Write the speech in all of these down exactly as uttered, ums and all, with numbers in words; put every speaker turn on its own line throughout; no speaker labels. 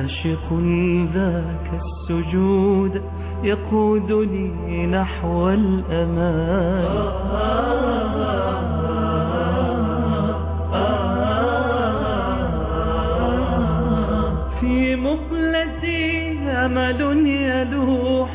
عاشق ذاك السجود يقودني نحو الأمان. في مقلتي أمل يلوح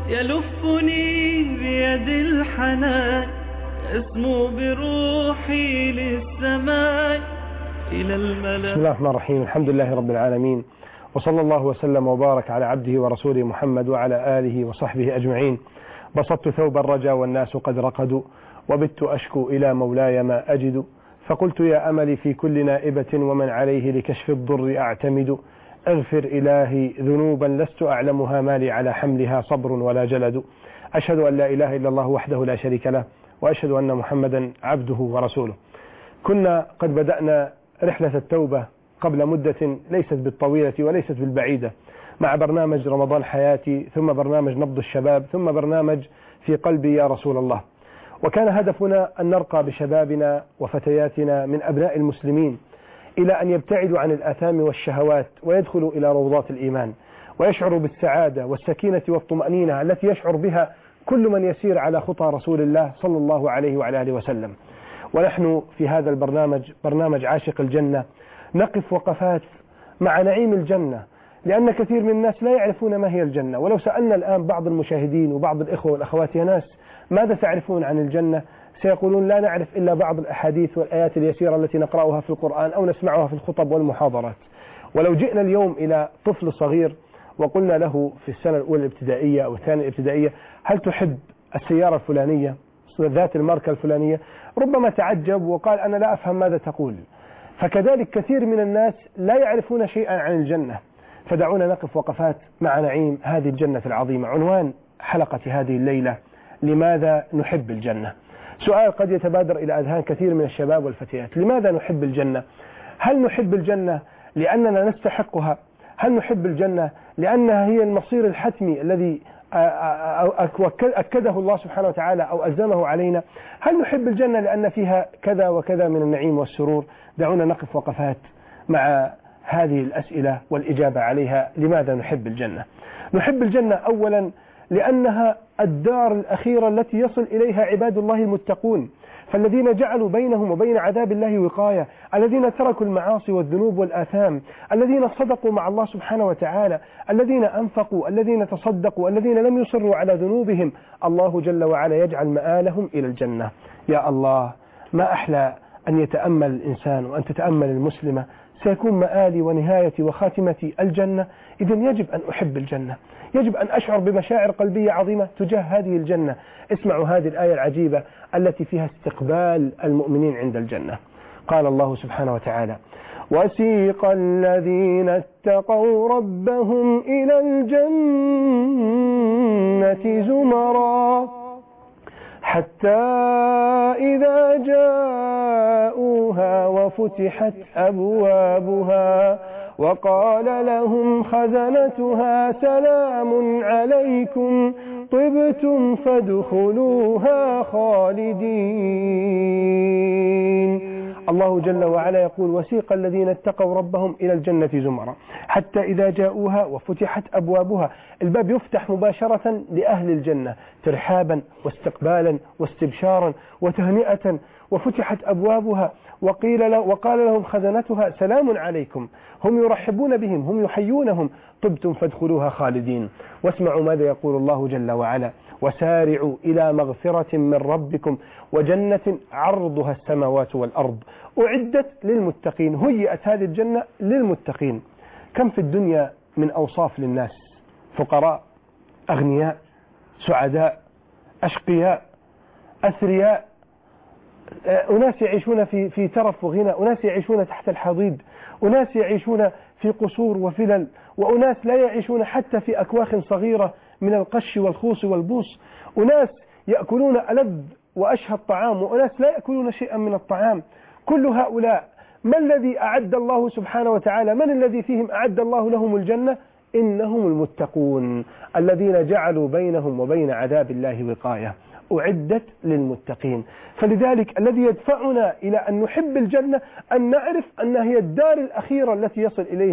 يلفني بيد الحنان، اسمو بروحي للسماء إلى الملأ.
بسم الله الرحمن الرحيم. الحمد لله رب العالمين، وصلى الله وسلم وبارك على عبده ورسوله محمد وعلى آله وصحبه أجمعين. بسطت ثوب الرجا والناس قد رقدوا، وبت أشكو إلى مولاي ما أجد، فقلت يا أملي في كل نائبة ومن عليه لكشف الضر أعتمد. اغفر إلهي ذنوبا لست أعلمها، مالي على حملها صبر ولا جلد. أشهد أن لا إله إلا الله وحده لا شريك له، وأشهد أن محمدا عبده ورسوله. كنا قد بدأنا رحلة التوبة قبل مدة ليست بالطويلة وليست بالبعيدة، مع برنامج رمضان حياتي، ثم برنامج نبض الشباب، ثم برنامج في قلبي يا رسول الله. وكان هدفنا أن نرقى بشبابنا وفتياتنا من أبناء المسلمين إلى أن يبتعدوا عن الآثام والشهوات ويدخلوا إلى روضات الإيمان، ويشعروا بالسعادة والسكينة والطمأنينة التي يشعر بها كل من يسير على خطى رسول الله صلى الله عليه وعلى آله وسلم. ونحن في هذا البرنامج، برنامج عاشق الجنة، نقف وقفات مع نعيم الجنة، لأن كثير من الناس لا يعرفون ما هي الجنة. ولو سألنا الآن بعض المشاهدين وبعض الإخوة والأخوات يا ناس ماذا تعرفون عن الجنة، سيقولون لا نعرف إلا بعض الأحاديث والآيات اليسيرة التي نقرأها في القرآن أو نسمعها في الخطب والمحاضرات. ولو جئنا اليوم إلى طفل صغير وقلنا له في السنة الأولى الابتدائية أو الثانية الابتدائية هل تحب السيارة الفلانية ذات الماركة الفلانية، ربما تعجب وقال أنا لا أفهم ماذا تقول. فكذلك كثير من الناس لا يعرفون شيئا عن الجنة. فدعونا نقف وقفات مع نعيم هذه الجنة العظيمة. عنوان حلقة هذه الليلة: لماذا نحب الجنة؟ سؤال قد يتبادر إلى أذهان كثير من الشباب والفتيات: لماذا نحب الجنة؟ هل نحب الجنة لأننا نستحقها؟ هل نحب الجنة لأنها هي المصير الحتمي الذي أكده الله سبحانه وتعالى أو ألزمه علينا؟ هل نحب الجنة لأن فيها كذا وكذا من النعيم والسرور؟ دعونا نقف وقفات مع هذه الأسئلة والإجابة عليها. لماذا نحب الجنة؟ نحب الجنة أولا لأنها الدار الأخيرة التي يصل إليها عباد الله المتقون، فالذين جعلوا بينهم وبين عذاب الله وقاية، الذين تركوا المعاصي والذنوب والآثام، الذين صدقوا مع الله سبحانه وتعالى، الذين أنفقوا، الذين تصدقوا، الذين لم يصروا على ذنوبهم، الله جل وعلا يجعل مآلهم إلى الجنة. يا الله، ما أحلى أن يتأمل الإنسان وأن تتأمل المسلمة سيكون مآلي ونهايتي وخاتمتي الجنة. إذن يجب أن أحب الجنة، يجب أن أشعر بمشاعر قلبية عظيمة تجاه هذه الجنة. اسمعوا هذه الآية العجيبة التي فيها استقبال المؤمنين عند الجنة. قال الله سبحانه وتعالى: وسيق الذين اتقوا ربهم إلى الجنة زمرا حتى إذا جاءوها وفتحت أبوابها وقال لهم خزنتها سلام عليكم طبتم فادخلوها خالدين. الله جل وعلا يقول: وسيق الذين اتقوا ربهم إلى الجنة زمرا حتى إذا جاءوها وفتحت أبوابها. الباب يفتح مباشرة لأهل الجنة ترحابا واستقبالا واستبشارا وتهنئة، وفتحت أبوابها وقيل له وقال لهم خزنتها سلام عليكم. هم يرحبون بهم، هم يحيونهم: طبتم فادخلوها خالدين. واسمعوا ماذا يقول الله جل وعلا: وسارعوا إلى مغفرة من ربكم وجنة عرضها السماوات والأرض أعدت للمتقين. هيئت هذه الجنة للمتقين. كم في الدنيا من أوصاف للناس: فقراء، أغنياء، سعداء، أشقياء، أثرياء، أناس يعيشون في في ترف وغنى، أناس يعيشون تحت الحضيض، أناس يعيشون في قصور وفلل، وأناس لا يعيشون حتى في أكواخ صغيرة من القش والخوص والبوص، أناس يأكلون ألذ وأشهى الطعام، وأناس لا يأكلون شيئا من الطعام. كل هؤلاء ما الذي أعد الله سبحانه وتعالى؟ من الذي فيهم أعد الله لهم الجنة؟ إنهم المتقون الذين جعلوا بينهم وبين عذاب الله وقاية. أعدت للمتقين. فلذلك الذي يدفعنا إلى أن نحب الجنة أن نعرف أنها هي الدار الأخيرة التي يصل إليها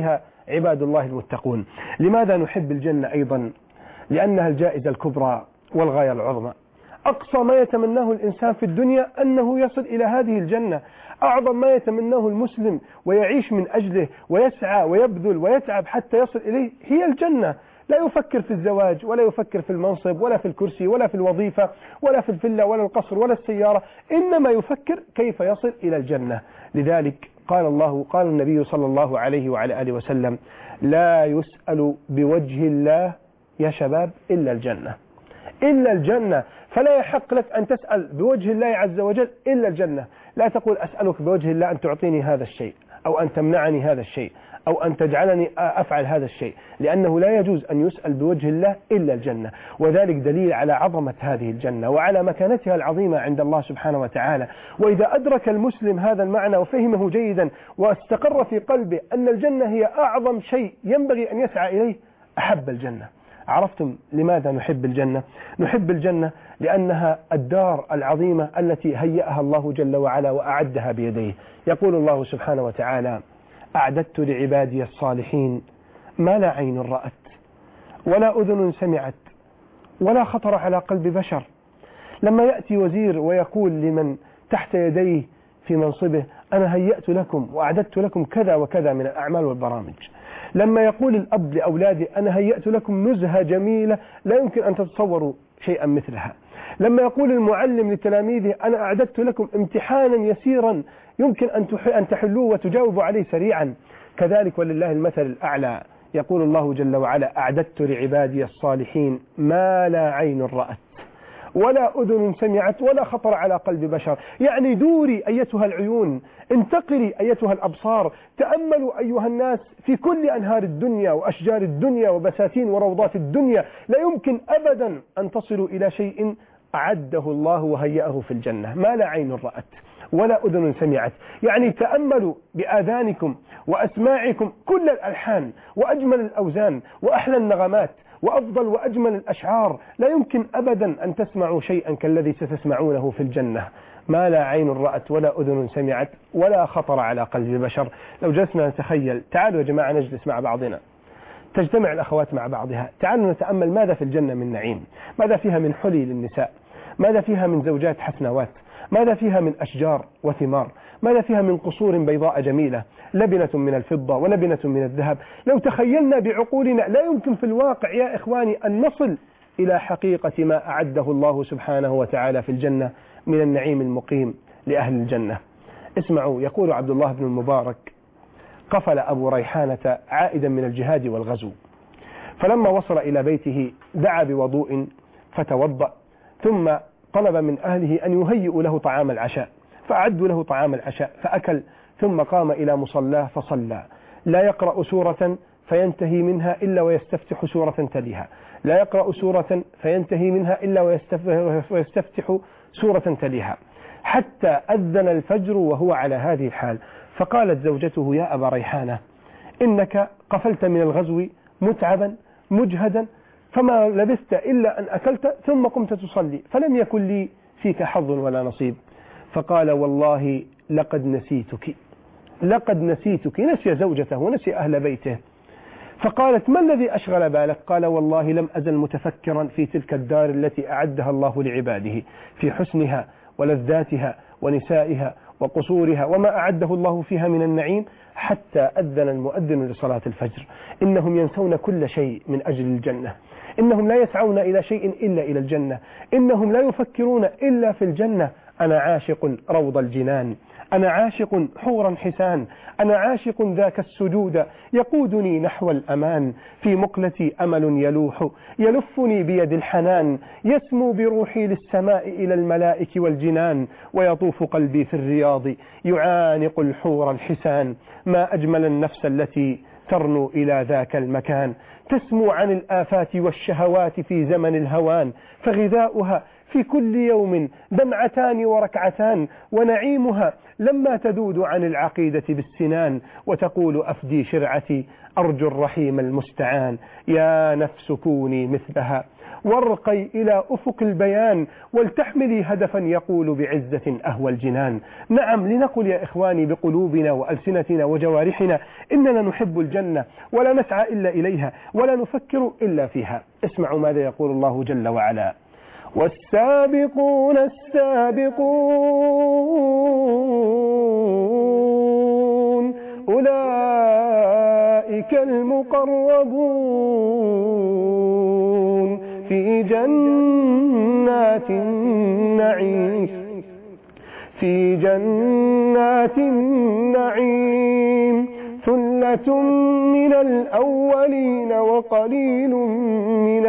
عباد الله المتقون. لماذا نحب الجنة أيضا؟ لأنها الجائزة الكبرى والغاية العظمى. أقصى ما يتمناه الإنسان في الدنيا أنه يصل إلى هذه الجنة. أعظم ما يتمناه المسلم ويعيش من أجله ويسعى ويبذل ويتعب حتى يصل إليه هي الجنة. لا يفكر في الزواج ولا يفكر في المنصب ولا في الكرسي ولا في الوظيفة ولا في الفيلا ولا القصر ولا السيارة، إنما يفكر كيف يصل إلى الجنة. لذلك قال الله قال النبي صلى الله عليه وعلى آله وسلم: لا يسأل بوجه الله يا شباب إلا الجنة، إلا الجنة. فلا يحق لك أن تسأل بوجه الله عز وجل إلا الجنة. لا تقول أسألك بوجه الله أن تعطيني هذا الشيء أو أن تمنعني هذا الشيء أو أن تجعلني أفعل هذا الشيء، لأنه لا يجوز أن يسأل بوجه الله إلا الجنة. وذلك دليل على عظمة هذه الجنة وعلى مكانتها العظيمة عند الله سبحانه وتعالى. وإذا أدرك المسلم هذا المعنى وفهمه جيدا واستقر في قلبه أن الجنة هي أعظم شيء ينبغي أن يسعى إليه أحب الجنة. عرفتم لماذا نحب الجنة؟ نحب الجنة لأنها الدار العظيمة التي هيأها الله جل وعلا وأعدها بيديه. يقول الله سبحانه وتعالى: أعددت لعبادي الصالحين ما لا عين رأت ولا أذن سمعت ولا خطر على قلب بشر. لما يأتي وزير ويقول لمن تحت يديه في منصبه: أنا هيأت لكم وأعددت لكم كذا وكذا من الأعمال والبرامج. لما يقول الأب لأولاده: أنا هيأت لكم نزهة جميلة لا يمكن أن تتصوروا شيئا مثلها. لما يقول المعلم لتلاميذه: أنا أعددت لكم امتحانا يسيرا يمكن أن تحلوه وتجاوبوا عليه سريعا. كذلك ولله المثل الأعلى يقول الله جل وعلا: أعددت لعبادي الصالحين ما لا عين رأت ولا أذن سمعت ولا خطر على قلب بشر. يعني دوري أيتها العيون، انتقلي أيتها الأبصار، تأملوا أيها الناس في كل أنهار الدنيا وأشجار الدنيا وبساتين وروضات الدنيا، لا يمكن أبدا أن تصلوا إلى شيء أعده الله وهيأه في الجنة. ما لا عين رأت ولا أذن سمعت. يعني تأملوا بآذانكم وأسماعكم كل الألحان وأجمل الأوزان وأحلى النغمات وأفضل وأجمل الأشعار. لا يمكن أبدا أن تسمعوا شيئا كالذي ستسمعونه في الجنة. ما لا عين رأت ولا أذن سمعت ولا خطر على قلب بشر. لو جلسنا نتخيل، تعالوا يا جماعة نجلس مع بعضنا، تجتمع الأخوات مع بعضها، تعالوا نتأمل ماذا في الجنة من نعيم، ماذا فيها من حلي للنساء، ماذا فيها من زوجات حسنوات، ماذا فيها من أشجار وثمار، ماذا فيها من قصور بيضاء جميلة لبنة من الفضة ولبنة من الذهب. لو تخيلنا بعقولنا لا يمكن في الواقع يا إخواني أن نصل إلى حقيقة ما أعده الله سبحانه وتعالى في الجنة من النعيم المقيم لأهل الجنة. اسمعوا، يقول عبد الله بن المبارك: قفل أبو ريحانة عائدا من الجهاد والغزو، فلما وصل إلى بيته دعا بوضوء فتوضأ، ثم طلب من أهله أن يهيئوا له طعام العشاء، فأعدوا له طعام العشاء فأكل، ثم قام إلى مصلاه فصلى، لا يقرأ سورة فينتهي منها إلا ويستفتح سورة تليها، لا يقرأ سورة فينتهي منها إلا ويستفتح سورة تليها، حتى أذن الفجر وهو على هذه الحال. فقالت زوجته: يا أبا ريحانة، إنك قفلت من الغزو متعبا مجهدا، فما لبثت إلا أن أكلت ثم قمت تصلي، فلم يكن لي فيك حظ ولا نصيب. فقال: والله لقد نسيتك، لقد نسيتك. نسي زوجته ونسي أهل بيته. فقالت: ما الذي أشغل بالك؟ قال: والله لم أزل متفكرا في تلك الدار التي أعدها الله لعباده، في حسنها ولذاتها ونسائها وقصورها وما أعده الله فيها من النعيم، حتى أذن المؤذن لصلاة الفجر. إنهم ينسون كل شيء من أجل الجنة، إنهم لا يسعون إلى شيء إلا إلى الجنة، إنهم لا يفكرون إلا في الجنة. أنا عاشق روض الجنان، أنا عاشق حورا حسان، أنا عاشق ذاك السجود يقودني نحو الأمان، في مقلتي أمل يلوح يلفني بيد الحنان، يسمو بروحي للسماء إلى الملائك والجنان، ويطوف قلبي في الرياض يعانق الحور الحسان. ما أجمل النفس التي ترنو إلى ذاك المكان، تسمو عن الآفات والشهوات في زمن الهوان، فغذاؤها في كل يوم دمعتان وركعتان، ونعيمها لما تذود عن العقيدة بالسنان، وتقول أفدي شرعتي أرجو الرحيم المستعان. يا نفس كوني مثلها وارقي إلى أفق البيان، ولتحملي هدفا يقول بعزة أهوى الجنان. نعم، لنقل يا إخواني بقلوبنا وألسنتنا وجوارحنا إننا نحب الجنة ولا نسعى إلا إليها ولا نفكر إلا فيها. اسمعوا ماذا يقول الله جل وعلا: والسابقون السابقون أولئك المقربون في جنات النعيم في جنات النعيم ثلة من الأولين وقليل من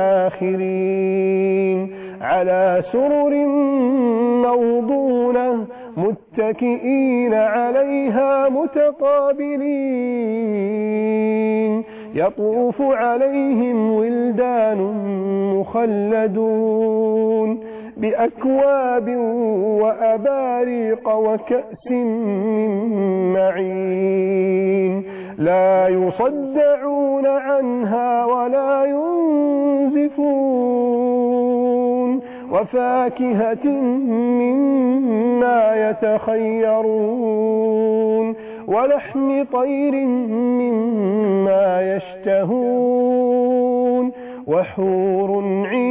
الآخرين على سرر موضونة متكئين عليها متقابلين يطوف عليهم ولدان مخلدون بأكواب وأباريق وكأس من معين لا يصدعون عنها ولا ينزفون وفاكهة مما يتخيرون ولحم طير مما يشتهون وحور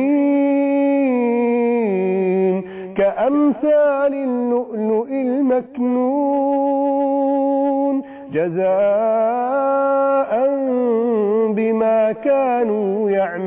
عين كأمثال اللؤلؤ المكنون جزاء بما كانوا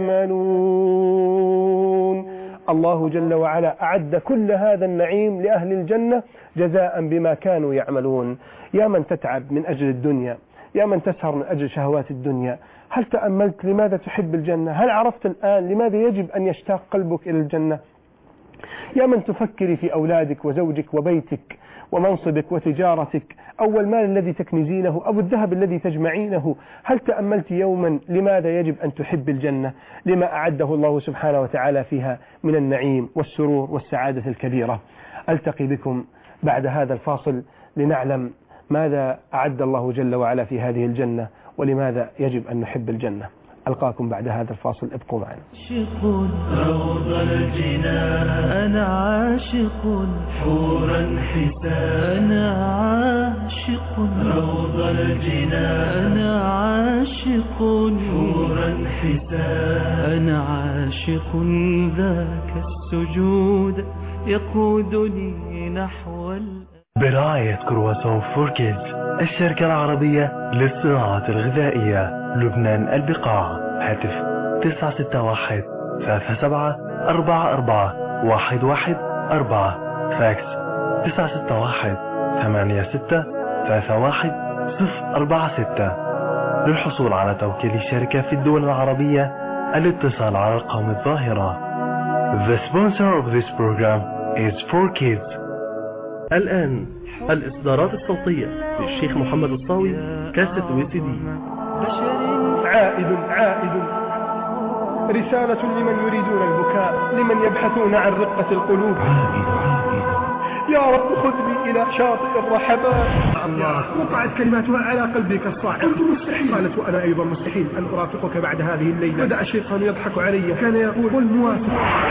يعملون. الله جل وعلا أعد كل هذا النعيم لأهل الجنة جزاء بما كانوا يعملون. يا من تتعب من أجل الدنيا، يا من تسهر من أجل شهوات الدنيا، هل تأملت لماذا تحب الجنة؟ هل عرفت الآن لماذا يجب أن يشتاق قلبك إلى الجنة؟ يا من تفكري في أولادك وزوجك وبيتك ومنصبك وتجارتك، أو المال الذي تكنزينه أو الذهب الذي تجمعينه، هل تأملت يوما لماذا يجب أن تحب الجنة؟ لما أعده الله سبحانه وتعالى فيها من النعيم والسرور والسعادة الكبيرة. ألتقي بكم بعد هذا الفاصل لنعلم ماذا أعد الله جل وعلا في هذه الجنة ولماذا يجب أن نحب الجنة. ألقاكم بعد هذا الفاصل، ابقوا معنا.
عاشق روض الجنان أنا عاشق حورا حسان أنا عاشق روض الجنان أنا عاشق حورا حسان أنا عاشق ذاك السجود يقودني نحو ال
برعاية كرواسون فور كيدز الشركة العربية للصناعات الغذائية لبنان البقاع. هاتف تسعة ستة واحد ثلاثة سبعة أربعة أربعة واحد واحد أربعة. فاكس تسعة ستة واحد ثمانية ستة ثلاثة واحد صفر أربعة ستة. للحصول على توكيل الشركة في الدول العربية الاتصال على الأرقام الظاهرة. The sponsor of this program is فور كيدز.
الآن الإصدارات الصوتية للشيخ محمد الصاوي كاسة وي سي دي.
عائد عائد رسالة لمن يريدون البكاء، لمن يبحثون عن رقة القلوب. يا رب خذني إلى شاطئ الرحبات. الله وقعت كلماتها على قلبي كالصاعق. قلت مستحيل. قالت وأنا أيضا مستحيل أن أرافقك بعد هذه الليلة. بدأ الشيطان يضحك علي، كان يقول قل موافق.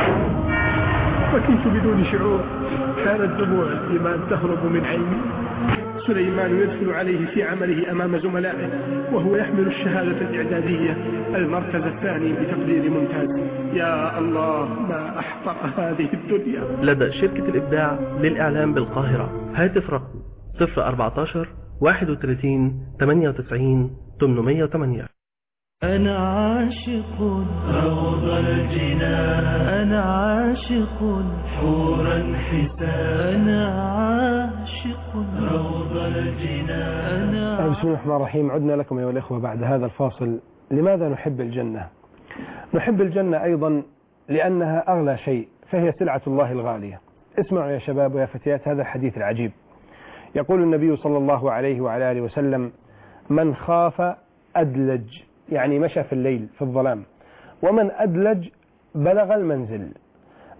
فكنت بدون شعور، كانت دموع الإيمان تهرب من عيني. سليمان يدخل عليه في عمله أمام زملائه وهو يحمل الشهادة الإعدادية المركز الثاني بتقدير ممتاز. يا الله ما أحقر هذه الدنيا.
لدى شركة الإبداع للإعلام بالقاهرة. هاتف رقم صفر أربعتاشر واحد وثلاثين ثمانية وتسعين ثمانمائة وثمانية.
أنا عاشق روض الجنان أنا عاشق حورا حسان أنا عاشق روض الجنان أنا.
بسم الله الرحمن الرحيم. عدنا لكم أيها الأخوة بعد هذا الفاصل. لماذا نحب الجنة؟ نحب الجنة أيضا لأنها أغلى شيء، فهي سلعة الله الغالية. اسمعوا يا شباب ويا فتيات هذا الحديث العجيب. يقول النبي صلى الله عليه وعلى آله وسلم: من خاف أدلج، يعني مشى في الليل في الظلام، ومن أدلج بلغ المنزل.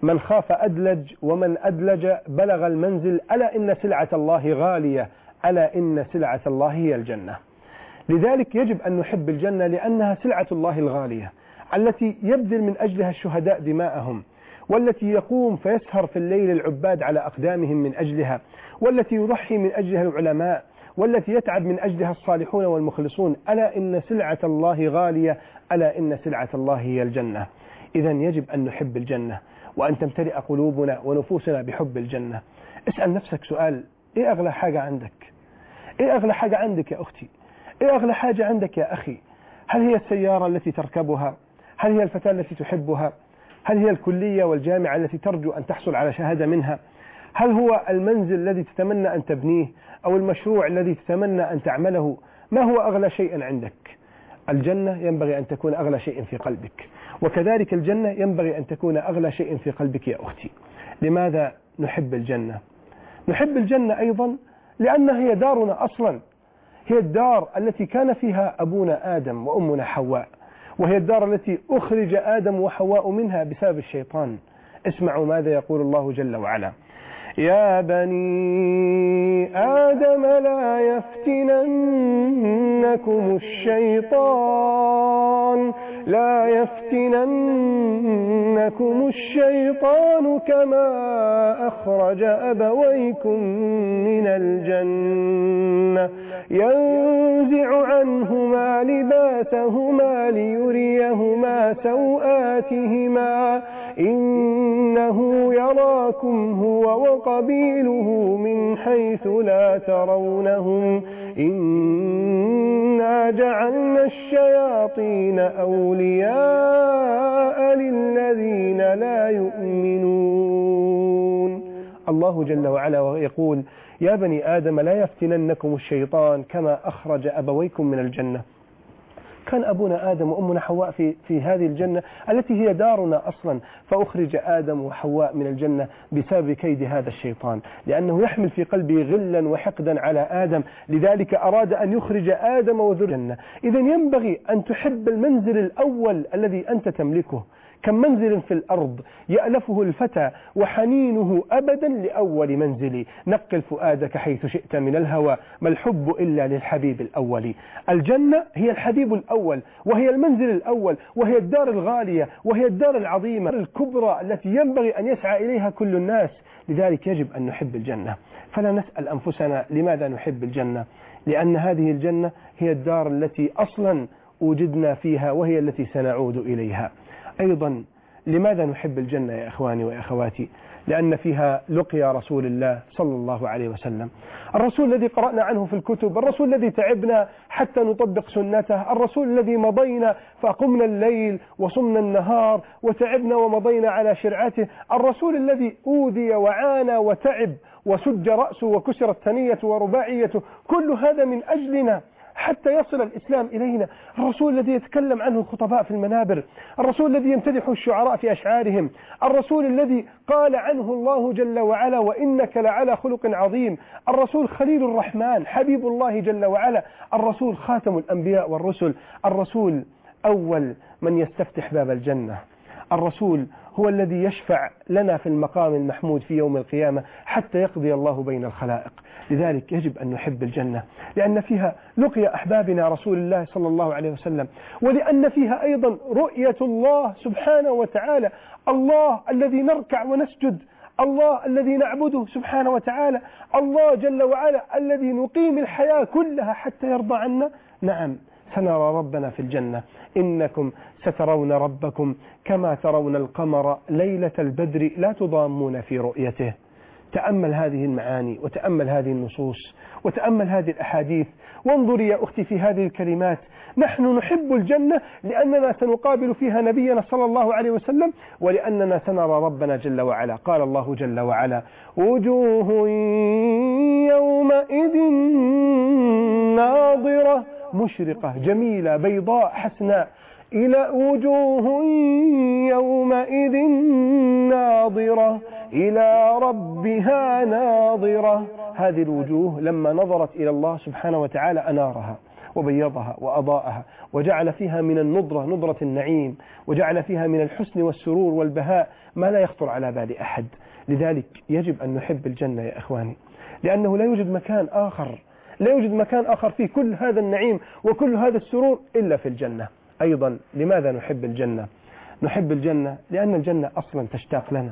من خاف أدلج ومن أدلج بلغ المنزل، ألا إن سلعة الله غالية، ألا إن سلعة الله هي الجنة. لذلك يجب أن نحب الجنة لأنها سلعة الله الغالية التي يبذل من أجلها الشهداء دماءهم، والتي يقوم فيسهر في الليل العباد على أقدامهم من أجلها، والتي يضحي من أجلها العلماء، والتي يتعب من أجلها الصالحون والمخلصون. ألا إن سلعة الله غالية، ألا إن سلعة الله هي الجنة. إذا يجب أن نحب الجنة وأن تمتلئ قلوبنا ونفوسنا بحب الجنة. اسأل نفسك سؤال: إيه أغلى حاجة عندك؟ إيه أغلى حاجة عندك يا أختي؟ إيه أغلى حاجة عندك يا أخي؟ هل هي السيارة التي تركبها؟ هل هي الفتاة التي تحبها؟ هل هي الكلية والجامعة التي ترجو أن تحصل على شهادة منها؟ هل هو المنزل الذي تتمنى أن تبنيه أو المشروع الذي تتمنى أن تعمله؟ ما هو أغلى شيء عندك؟ الجنة ينبغي أن تكون أغلى شيء في قلبك، وكذلك الجنة ينبغي أن تكون أغلى شيء في قلبك يا أختي. لماذا نحب الجنة؟ نحب الجنة أيضا لأنها هي دارنا أصلا، هي الدار التي كان فيها أبونا آدم وأمنا حواء، وهي الدار التي أخرج آدم وحواء منها بسبب الشيطان. اسمعوا ماذا يقول الله جل وعلا: يا بني آدم لا يفتننكم الشيطان لا يفتننكم الشيطان كما أخرج أبويكم من الجنة ينزع عنهما لباسهما ليريهما سوآتهما إنه يراكم هو وقبيله من حيث لا ترونهم إنا جعلنا الشياطين أولياء للذين لا يؤمنون. الله جل وعلا يقول: يا بني آدم لا يفتننكم الشيطان كما أخرج أبويكم من الجنة. كان أبونا آدم وأمنا حواء في, في هذه الجنة التي هي دارنا أصلا، فأخرج آدم وحواء من الجنة بسبب كيد هذا الشيطان، لأنه يحمل في قلبه غلا وحقدا على آدم، لذلك أراد أن يخرج آدم وذريته الجنة. إذا ينبغي أن تحب المنزل الأول الذي أنت تملكه. كم منزل في الأرض يألفه الفتى وحنينه أبدا لأول منزل، نقل فؤادك حيث شئت من الهوى ما الحب إلا للحبيب الأول. الجنة هي الحبيب الأول، وهي المنزل الأول، وهي الدار الغالية، وهي الدار العظيمة الكبرى التي ينبغي أن يسعى إليها كل الناس. لذلك يجب أن نحب الجنة. فلا نسأل أنفسنا لماذا نحب الجنة؟ لأن هذه الجنة هي الدار التي أصلا وجدنا فيها، وهي التي سنعود إليها. أيضا لماذا نحب الجنة يا إخواني وأخواتي؟ لأن فيها لقيا رسول الله صلى الله عليه وسلم، الرسول الذي قرأنا عنه في الكتب، الرسول الذي تعبنا حتى نطبق سنته، الرسول الذي مضينا فقمنا الليل وصمنا النهار وتعبنا ومضينا على شرعته، الرسول الذي أوذي وعانى وتعب وسج رأسه وكسرت ثنيته ورباعيته، كل هذا من أجلنا حتى يصل الإسلام إلينا. الرسول الذي يتكلم عنه الخطباء في المنابر، الرسول الذي يمتدح الشعراء في أشعارهم، الرسول الذي قال عنه الله جل وعلا: وإنك لعلى خلق عظيم، الرسول خليل الرحمن حبيب الله جل وعلا، الرسول خاتم الأنبياء والرسل، الرسول أول من يستفتح باب الجنة، الرسول هو الذي يشفع لنا في المقام المحمود في يوم القيامة حتى يقضي الله بين الخلائق. لذلك يجب أن نحب الجنة، لأن فيها لقيا أحبابنا رسول الله صلى الله عليه وسلم، ولأن فيها أيضا رؤية الله سبحانه وتعالى، الله الذي نركع ونسجد، الله الذي نعبده سبحانه وتعالى، الله جل وعلا الذي نقيم الحياة كلها حتى يرضى عنا. نعم سنرى ربنا في الجنة: إنكم سترون ربكم كما ترون القمر ليلة البدر لا تضامون في رؤيته. تأمل هذه المعاني وتأمل هذه النصوص وتأمل هذه الأحاديث، وانظري يا أختي في هذه الكلمات. نحن نحب الجنة لأننا سنقابل فيها نبينا صلى الله عليه وسلم، ولأننا سنرى ربنا جل وعلا. قال الله جل وعلا: وجوه يومئذ ناظرة مشرقة جميلة بيضاء حسناء، إلى وجوه يومئذ ناظرة إلى ربها ناظرة. هذه الوجوه لما نظرت إلى الله سبحانه وتعالى أنارها، وبيضها وأضاءها وجعل فيها من النضرة نضرة النعيم، وجعل فيها من الحسن والسرور والبهاء ما لا يخطر على بال أحد. لذلك يجب أن نحب الجنة يا إخواني، لأنه لا يوجد مكان آخر لا يوجد مكان آخر فيه كل هذا النعيم وكل هذا السرور إلا في الجنة. أيضا لماذا نحب الجنة؟ نحب الجنة لأن الجنة أصلا تشتاق لنا،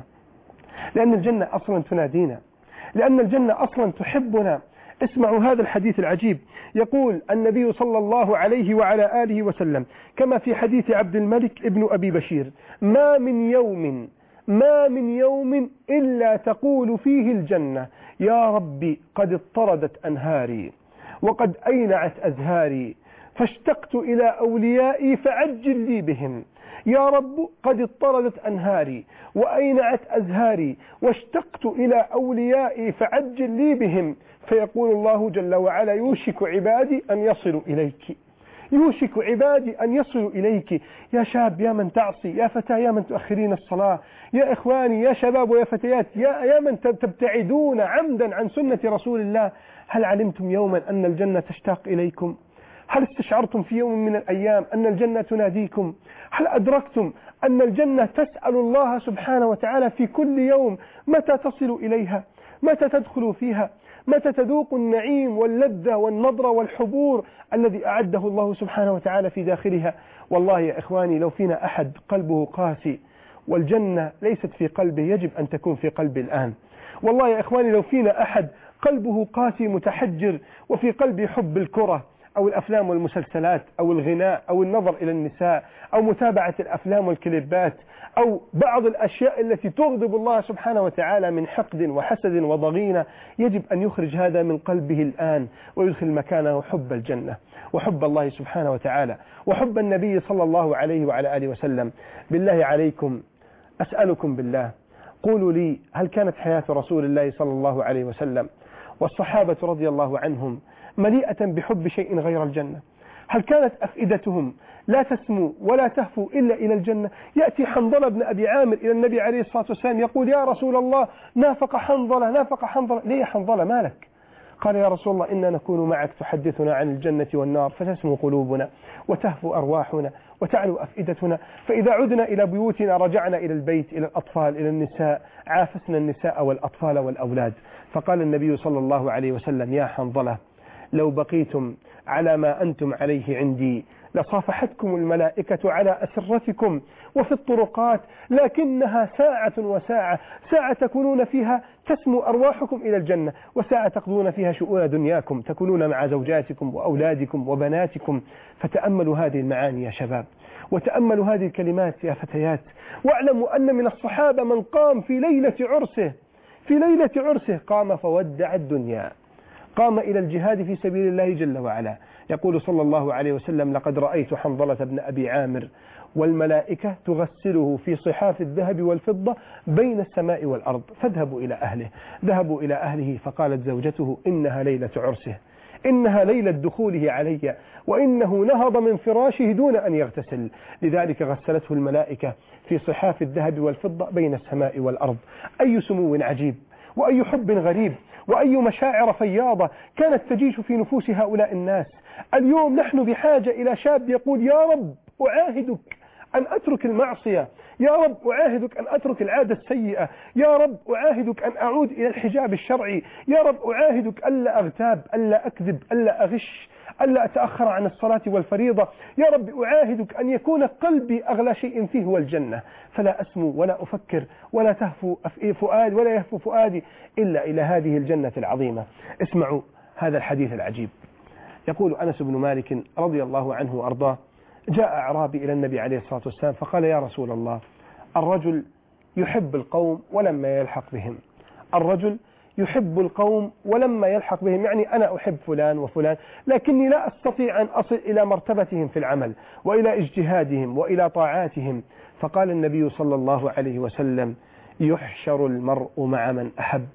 لأن الجنة أصلا تنادينا، لأن الجنة أصلا تحبنا. اسمعوا هذا الحديث العجيب، يقول النبي صلى الله عليه وعلى آله وسلم كما في حديث عبد الملك ابن أبي بشير: ما من يوم ما من يوم إلا تقول فيه الجنة يا ربي قد اضطردت أنهاري وقد أينعت أزهاري فاشتقت إلى أوليائي فعجل لي بهم. يا رب قد اضطردت أنهاري وأينعت أزهاري واشتقت إلى أوليائي فعجل لي بهم. فيقول الله جل وعلا: يوشك عبادي أن يصلوا إليك، يوشك عبادي أن يصلوا إليك. يا شاب يا من تعصي، يا فتاة يا من تؤخرين الصلاة، يا إخواني يا شباب ويا فتيات، يا, يا من تبتعدون عمدا عن سنة رسول الله، هل علمتم يوما أن الجنة تشتاق إليكم؟ هل استشعرتم في يوم من الأيام أن الجنة تناديكم؟ هل أدركتم أن الجنة تسأل الله سبحانه وتعالى في كل يوم متى تصل إليها، متى تدخلوا فيها، متى تذوق النعيم واللذة والنضرة والحبور الذي أعده الله سبحانه وتعالى في داخلها؟ والله يا إخواني لو فينا أحد قلبه قاسي والجنة ليست في قلبه، يجب أن تكون في قلبه الآن. والله يا إخواني لو فينا أحد قلبه قاسي متحجر وفي قلبه حب الكرة أو الأفلام والمسلسلات أو الغناء أو النظر إلى النساء أو متابعة الأفلام والكليبات أو بعض الأشياء التي تغضب الله سبحانه وتعالى من حقد وحسد وضغينة، يجب أن يخرج هذا من قلبه الآن ويدخل مكانه حب الجنة وحب الله سبحانه وتعالى وحب النبي صلى الله عليه وعلى آله وسلم. بالله عليكم أسألكم بالله، قولوا لي، هل كانت حياة رسول الله صلى الله عليه وسلم والصحابة رضي الله عنهم مليئة بحب شيء غير الجنة؟ هل كانت أفئدتهم لا تسمو ولا تهفو إلا إلى الجنة؟ يأتي حنظلة بن أبي عامر إلى النبي عليه الصلاة والسلام يقول: يا رسول الله نافق حنظلة نافق حنظلة. ليه يا حنظلة مالك؟ قال: يا رسول الله إنا نكون معك تحدثنا عن الجنة والنار فتسمو قلوبنا وتهفو أرواحنا وتعلو أفئدتنا، فإذا عدنا إلى بيوتنا رجعنا إلى البيت، إلى الأطفال، إلى النساء، عافسنا النساء والأطفال والأولاد. فقال النبي صلى الله عليه وسلم: يا حنظلة لو بقيتم على ما أنتم عليه عندي لصافحتكم الملائكة على أسرتكم وفي الطرقات، لكنها ساعة وساعة، ساعة تكونون فيها تسمو أرواحكم إلى الجنة، وساعة تقضون فيها شؤون دنياكم، تكونون مع زوجاتكم وأولادكم وبناتكم. فتأملوا هذه المعاني يا شباب، وتأملوا هذه الكلمات يا فتيات، واعلموا أن من الصحابة من قام في ليلة عرسه في ليلة عرسه قام فودع الدنيا، قام إلى الجهاد في سبيل الله جل وعلا. يقول صلى الله عليه وسلم: لقد رأيت حنظلة بن أبي عامر والملائكة تغسله في صحاف الذهب والفضة بين السماء والأرض، فاذهبوا إلى أهله. ذهبوا إلى أهله فقالت زوجته: إنها ليلة عرسه، إنها ليلة دخوله علي، وإنه نهض من فراشه دون أن يغتسل، لذلك غسلته الملائكة في صحاف الذهب والفضة بين السماء والأرض. أي سمو عجيب، وأي حب غريب، وأي مشاعر فياضة كانت تجيش في نفوس هؤلاء الناس. اليوم نحن بحاجة إلى شاب يقول: يا رب أعاهدك أن أترك المعصية، يا رب أعاهدك أن أترك العادة السيئة، يا رب أعاهدك أن أعود إلى الحجاب الشرعي، يا رب أعاهدك ألا أغتاب، ألا أكذب، ألا أغش، ألا أتأخر عن الصلاة والفريضة، يا رب أعاهدك أن يكون قلبي أغلى شيء فيه هو الجنة، فلا أسمو ولا أفكر ولا تهفو فؤادي ولا يهفو فؤادي إلا إلى هذه الجنة العظيمة. اسمعوا هذا الحديث العجيب. يقول أنس بن مالك رضي الله عنه وأرضاه: جاء أعرابي إلى النبي عليه الصلاة والسلام فقال: يا رسول الله، الرجل يحب القوم ولما يلحق بهم، الرجل يحب القوم ولما يلحق بهم، يعني أنا أحب فلان وفلان لكني لا أستطيع أن أصل إلى مرتبتهم في العمل وإلى اجتهادهم وإلى طاعاتهم. فقال النبي صلى الله عليه وسلم: يحشر المرء مع من أحب،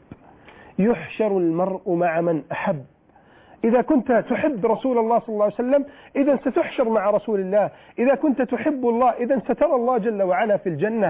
يحشر المرء مع من أحب. إذا كنت تحب رسول الله صلى الله عليه وسلم إذا ستحشر مع رسول الله، إذا كنت تحب الله إذا سترى الله جل وعلا في الجنة.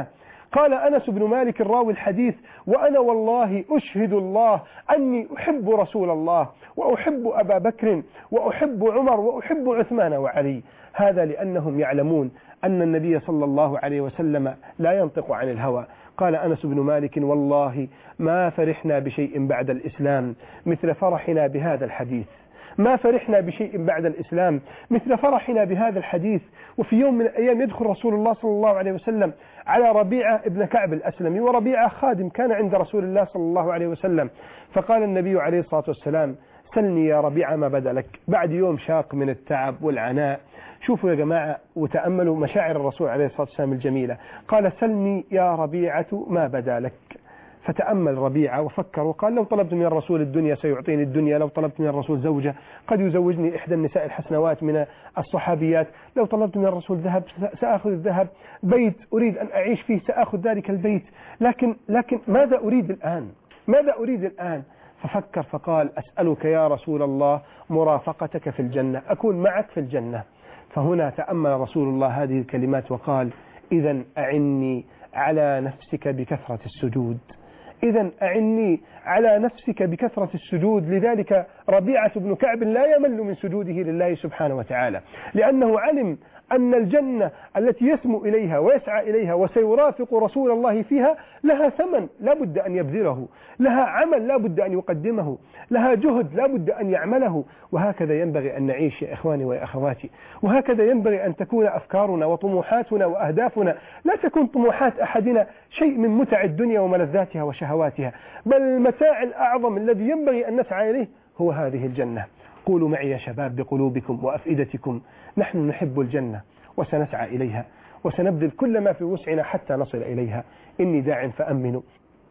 قال أنس بن مالك الراوي الحديث: وأنا والله أشهد الله أني أحب رسول الله وأحب أبا بكر وأحب عمر وأحب عثمان وعلي. هذا لأنهم يعلمون أن النبي صلى الله عليه وسلم لا ينطق عن الهوى. قال أنس بن مالك: والله ما فرحنا بشيء بعد الإسلام مثل فرحنا بهذا الحديث، ما فرحنا بشيء بعد الإسلام مثل فرحنا بهذا الحديث. وفي يوم من الأيام يدخل رسول الله صلى الله عليه وسلم على ربيعة ابن كعب الأسلمي، وربيعة خادم كان عند رسول الله صلى الله عليه وسلم، فقال النبي عليه الصلاة والسلام: سلني يا ربيعة ما بدا لك، بعد يوم شاق من التعب والعناء. شوفوا يا جماعة وتأملوا مشاعر الرسول عليه الصلاة والسلام الجميلة. قال: سلني يا ربيعة ما بدا لك. فتأمل ربيعة وفكر وقال: لو طلبت من الرسول الدنيا سيعطيني الدنيا، لو طلبت من الرسول زوجة قد يزوجني إحدى النساء الحسنوات من الصحابيات، لو طلبت من الرسول ذهب سأخذ الذهب، بيت أريد أن أعيش فيه سأخذ ذلك البيت، لكن لكن ماذا أريد الآن؟ ماذا أريد الآن؟ ففكر فقال: أسألك يا رسول الله مرافقتك في الجنة، أكون معك في الجنة. فهنا تأمل رسول الله هذه الكلمات وقال: إذن أعني على نفسك بكثرة السجود، إذن أعني على نفسك بكثرة السجود. لذلك ربيعة بن كعب لا يمل من سجوده لله سبحانه وتعالى، لأنه علم أن الجنة التي يسمو إليها ويسعى إليها وسيرافق رسول الله فيها لها ثمن لا بد أن يبذله، لها عمل لا بد أن يقدمه، لها جهد لا بد أن يعمله. وهكذا ينبغي أن نعيش يا إخواني ويا أخواتي، وهكذا ينبغي أن تكون أفكارنا وطموحاتنا وأهدافنا. لا تكون طموحات أحدنا شيء من متع الدنيا وملذاتها وشهواتها، بل المتاع الأعظم الذي ينبغي أن نسعى إليه هو هذه الجنة. قولوا معي يا شباب بقلوبكم وأفئدتكم: نحن نحب الجنة وسنسعى إليها وسنبذل كل ما في وسعنا حتى نصل إليها. إني داع فأمنوا.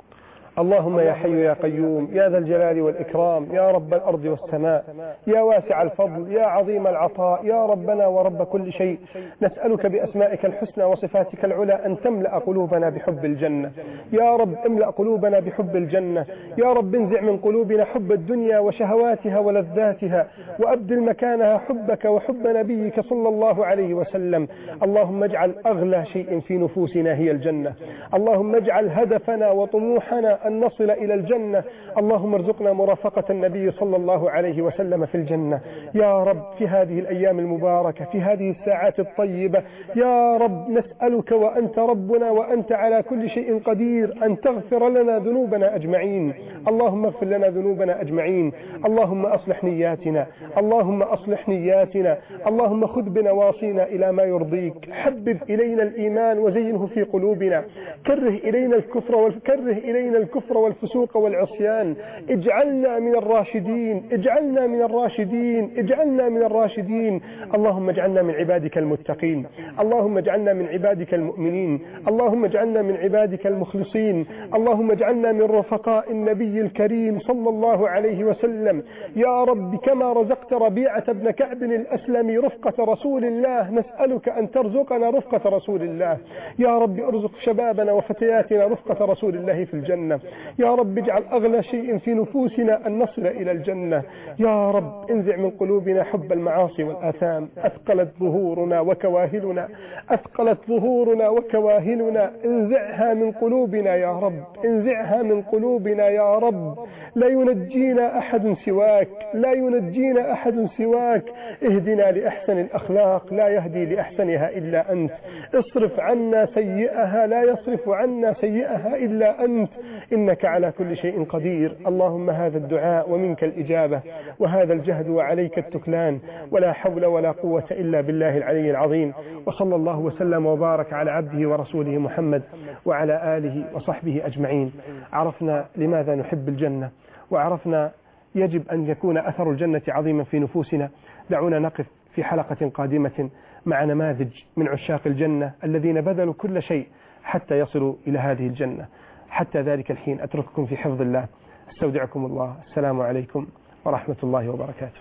اللهم يا حي يا قيوم يا ذا الجلال والإكرام، يا رب الأرض والسماء، يا واسع الفضل، يا عظيم العطاء، يا ربنا ورب كل شيء، نسألك بأسمائك الحسنى وصفاتك العلى أن تملأ قلوبنا بحب الجنة. يا رب املأ قلوبنا بحب الجنة. يا رب انزع من قلوبنا حب الدنيا وشهواتها ولذاتها، وأبدل مكانها حبك وحب نبيك صلى الله عليه وسلم. اللهم اجعل أغلى شيء في نفوسنا هي الجنة. اللهم اجعل هدفنا وطموحنا أن نصل إلى الجنة. اللهم ارزقنا مرافقة النبي صلى الله عليه وسلم في الجنة يا رب، في هذه الأيام المباركة، في هذه الساعات الطيبة. يا رب نسألك وأنت ربنا وأنت على كل شيء قدير أن تغفر لنا ذنوبنا أجمعين. اللهم اغفر لنا ذنوبنا أجمعين. اللهم أصلح نياتنا، اللهم أصلح نياتنا. اللهم خذ بنواصينا إلى ما يرضيك. حبب إلينا الإيمان وزينه في قلوبنا. كره إلينا الكفر والكره إلينا الكفر والفسوق والعصيان. اجعلنا من الراشدين، اجعلنا من الراشدين، اجعلنا من الراشدين. اللهم اجعلنا من عبادك المتقين، اللهم اجعلنا من عبادك المؤمنين، اللهم اجعلنا من عبادك المخلصين. اللهم اجعلنا من رفقاء النبي الكريم صلى الله عليه وسلم. يا رب كما رزقت ربيعة بن كعب الأسلمي رفقة رسول الله، نسألك أن ترزقنا رفقة رسول الله. يا رب ارزق شبابنا وفتياتنا رفقة رسول الله في الجنة. يا رب اجعل أغلى شيء في نفوسنا أن نصل إلى الجنة. يا رب انزع من قلوبنا حب المعاصي والآثام. أثقلت ظهورنا وكواهلنا، أثقلت ظهورنا وكواهلنا. انزعها من قلوبنا يا رب، انزعها من قلوبنا يا رب. لا ينجينا أحد سواك، لا ينجينا أحد سواك. اهدنا لأحسن الأخلاق، لا يهدي لأحسنها إلا أنت. اصرف عنا سيئها، لا يصرف عنا سيئها إلا أنت، إنك على كل شيء قدير. اللهم هذا الدعاء ومنك الإجابة، وهذا الجهد وعليك التكلان، ولا حول ولا قوة إلا بالله العلي العظيم. وصلى الله وسلم وبارك على عبده ورسوله محمد وعلى آله وصحبه أجمعين. عرفنا لماذا نحب الجنة، وعرفنا يجب أن يكون أثر الجنة عظيما في نفوسنا. دعونا نقف في حلقة قادمة مع نماذج من عشاق الجنة الذين بذلوا كل شيء حتى يصلوا إلى هذه الجنة. حتى ذلك الحين أترككم في حفظ الله، استودعكم الله. السلام عليكم ورحمة الله وبركاته.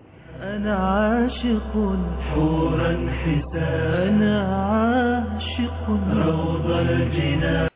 أنا عاشق حورا حسان، أنا عاشق روض الجنان.